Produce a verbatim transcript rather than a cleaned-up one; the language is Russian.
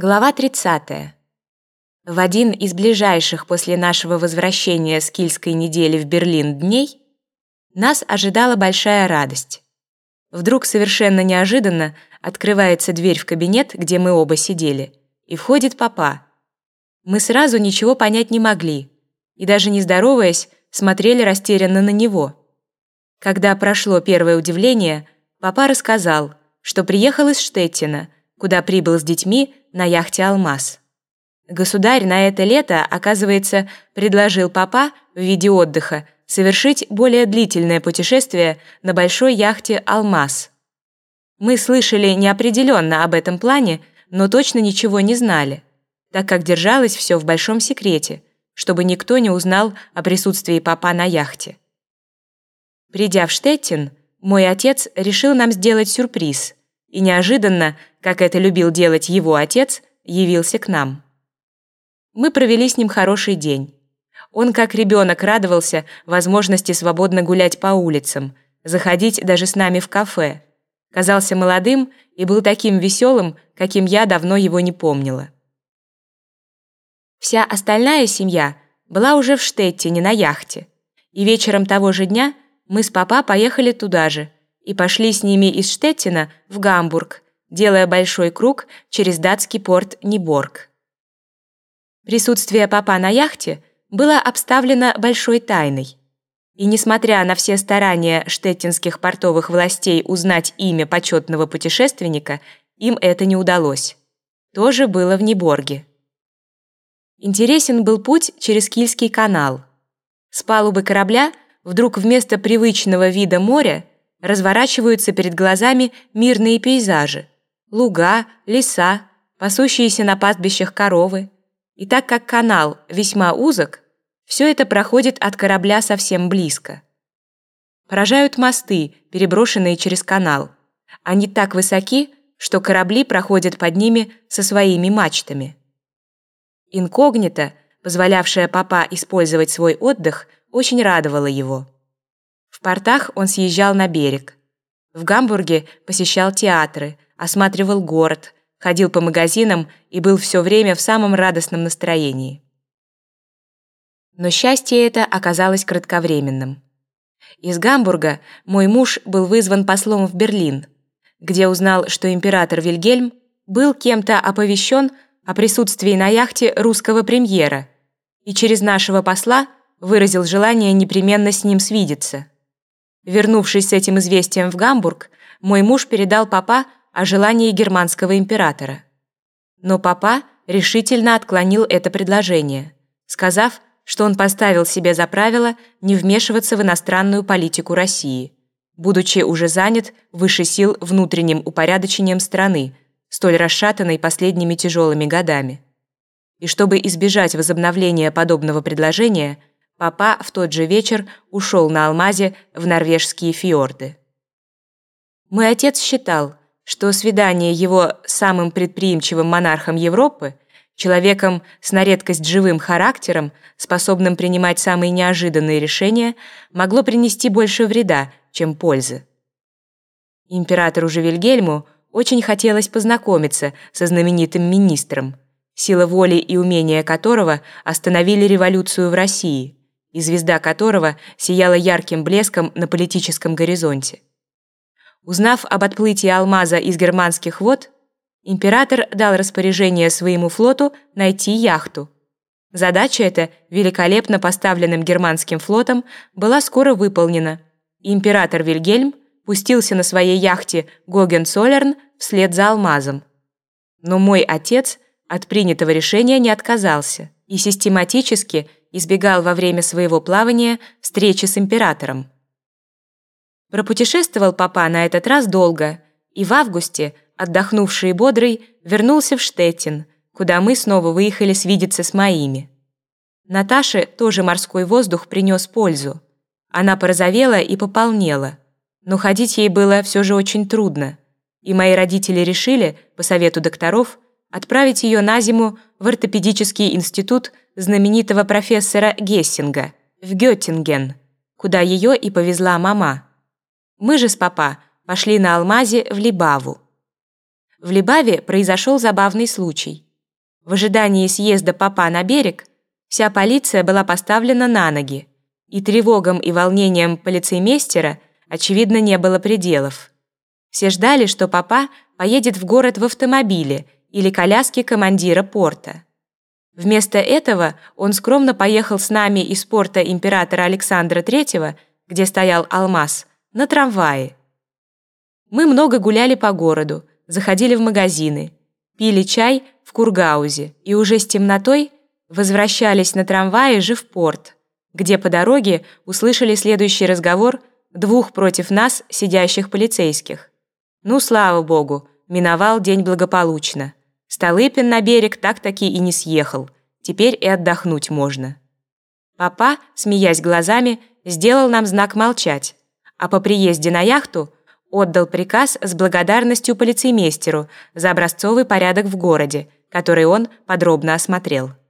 Глава тридцатая. В один из ближайших после нашего возвращения с Кильской недели в Берлин дней нас ожидала большая радость. Вдруг совершенно неожиданно открывается дверь в кабинет, где мы оба сидели, и входит папа. Мы сразу ничего понять не могли, и даже не здороваясь, смотрели растерянно на него. Когда прошло первое удивление, папа рассказал, что приехал из Штеттина, куда прибыл с детьми на яхте «Алмаз». Государь на это лето, оказывается, предложил папа в виде отдыха совершить более длительное путешествие на большой яхте «Алмаз». Мы слышали неопределенно об этом плане, но точно ничего не знали, так как держалось все в большом секрете, чтобы никто не узнал о присутствии папа на яхте. Придя в Штеттин, мой отец решил нам сделать сюрприз и неожиданно, как это любил делать его отец, явился к нам. Мы провели с ним хороший день. Он, как ребенок, радовался возможности свободно гулять по улицам, заходить даже с нами в кафе. Казался молодым и был таким веселым, каким я давно его не помнила. Вся остальная семья была уже в Штеттине на яхте, и вечером того же дня мы с папа поехали туда же и пошли с ними из Штеттина в Гамбург, делая большой круг через датский порт Ниборг. Присутствие папа на яхте было обставлено большой тайной, и несмотря на все старания штеттинских портовых властей узнать имя почетного путешественника, им это не удалось. То же было в Ниборге. Интересен был путь через Кильский канал. С палубы корабля вдруг вместо привычного вида моря разворачиваются перед глазами мирные пейзажи, луга, леса, пасущиеся на пастбищах коровы. И так как канал весьма узок, все это проходит от корабля совсем близко. Поражают мосты, переброшенные через канал. Они так высоки, что корабли проходят под ними со своими мачтами. Инкогнито, позволявшая папа использовать свой отдых, очень радовала его. В портах он съезжал на берег. В Гамбурге посещал театры, осматривал город, ходил по магазинам и был все время в самом радостном настроении. Но счастье это оказалось кратковременным. Из Гамбурга мой муж был вызван послом в Берлин, где узнал, что император Вильгельм был кем-то оповещен о присутствии на яхте русского премьера и через нашего посла выразил желание непременно с ним свидеться. Вернувшись с этим известием в Гамбург, мой муж передал папа о желании германского императора. Но папа решительно отклонил это предложение, сказав, что он поставил себе за правило не вмешиваться в иностранную политику России, будучи уже занят выше сил внутренним упорядочением страны, столь расшатанной последними тяжелыми годами. И чтобы избежать возобновления подобного предложения, папа в тот же вечер ушел на «Алмазе» в норвежские фьорды. Мой отец считал, что свидание его с самым предприимчивым монархом Европы, человеком с на редкость живым характером, способным принимать самые неожиданные решения, могло принести больше вреда, чем пользы. Императору же Вильгельму очень хотелось познакомиться со знаменитым министром, сила воли и умения которого остановили революцию в России, и звезда которого сияла ярким блеском на политическом горизонте. Узнав об отплытии «Алмаза» из германских вод, император дал распоряжение своему флоту найти яхту. Задача эта, великолепно поставленным германским флотом, была скоро выполнена, и император Вильгельм пустился на своей яхте «Гогенцоллерн» вслед за «Алмазом». Но мой отец от принятого решения не отказался и систематически избегал во время своего плавания встречи с императором. Пропутешествовал папа на этот раз долго, и в августе, отдохнувший и бодрый, вернулся в Штеттин, куда мы снова выехали свидеться с моими. Наташе тоже морской воздух принес пользу. Она порозовела и пополнела, но ходить ей было все же очень трудно, и мои родители решили, по совету докторов, отправить ее на зиму в ортопедический институт знаменитого профессора Гессинга в Геттинген, куда ее и повезла мама. Мы же с папа пошли на «Алмазе» в Либаву. В Либаве произошел забавный случай. В ожидании съезда папа на берег вся полиция была поставлена на ноги, и тревогам и волнениям полицеймейстера, очевидно, не было пределов. Все ждали, что папа поедет в город в автомобиле или коляске командира порта. Вместо этого он скромно поехал с нами из порта императора Александра Третьего, где стоял «Алмаз», на трамвае. Мы много гуляли по городу, заходили в магазины, пили чай в Кургаузе и уже с темнотой возвращались на трамвае же в порт, где по дороге услышали следующий разговор двух против нас сидящих полицейских. Ну, слава богу, миновал день благополучно. Столыпин на берег так-таки и не съехал, теперь и отдохнуть можно. Папа, смеясь глазами, сделал нам знак молчать, а по приезде на яхту отдал приказ с благодарностью полицеймейстеру за образцовый порядок в городе, который он подробно осмотрел.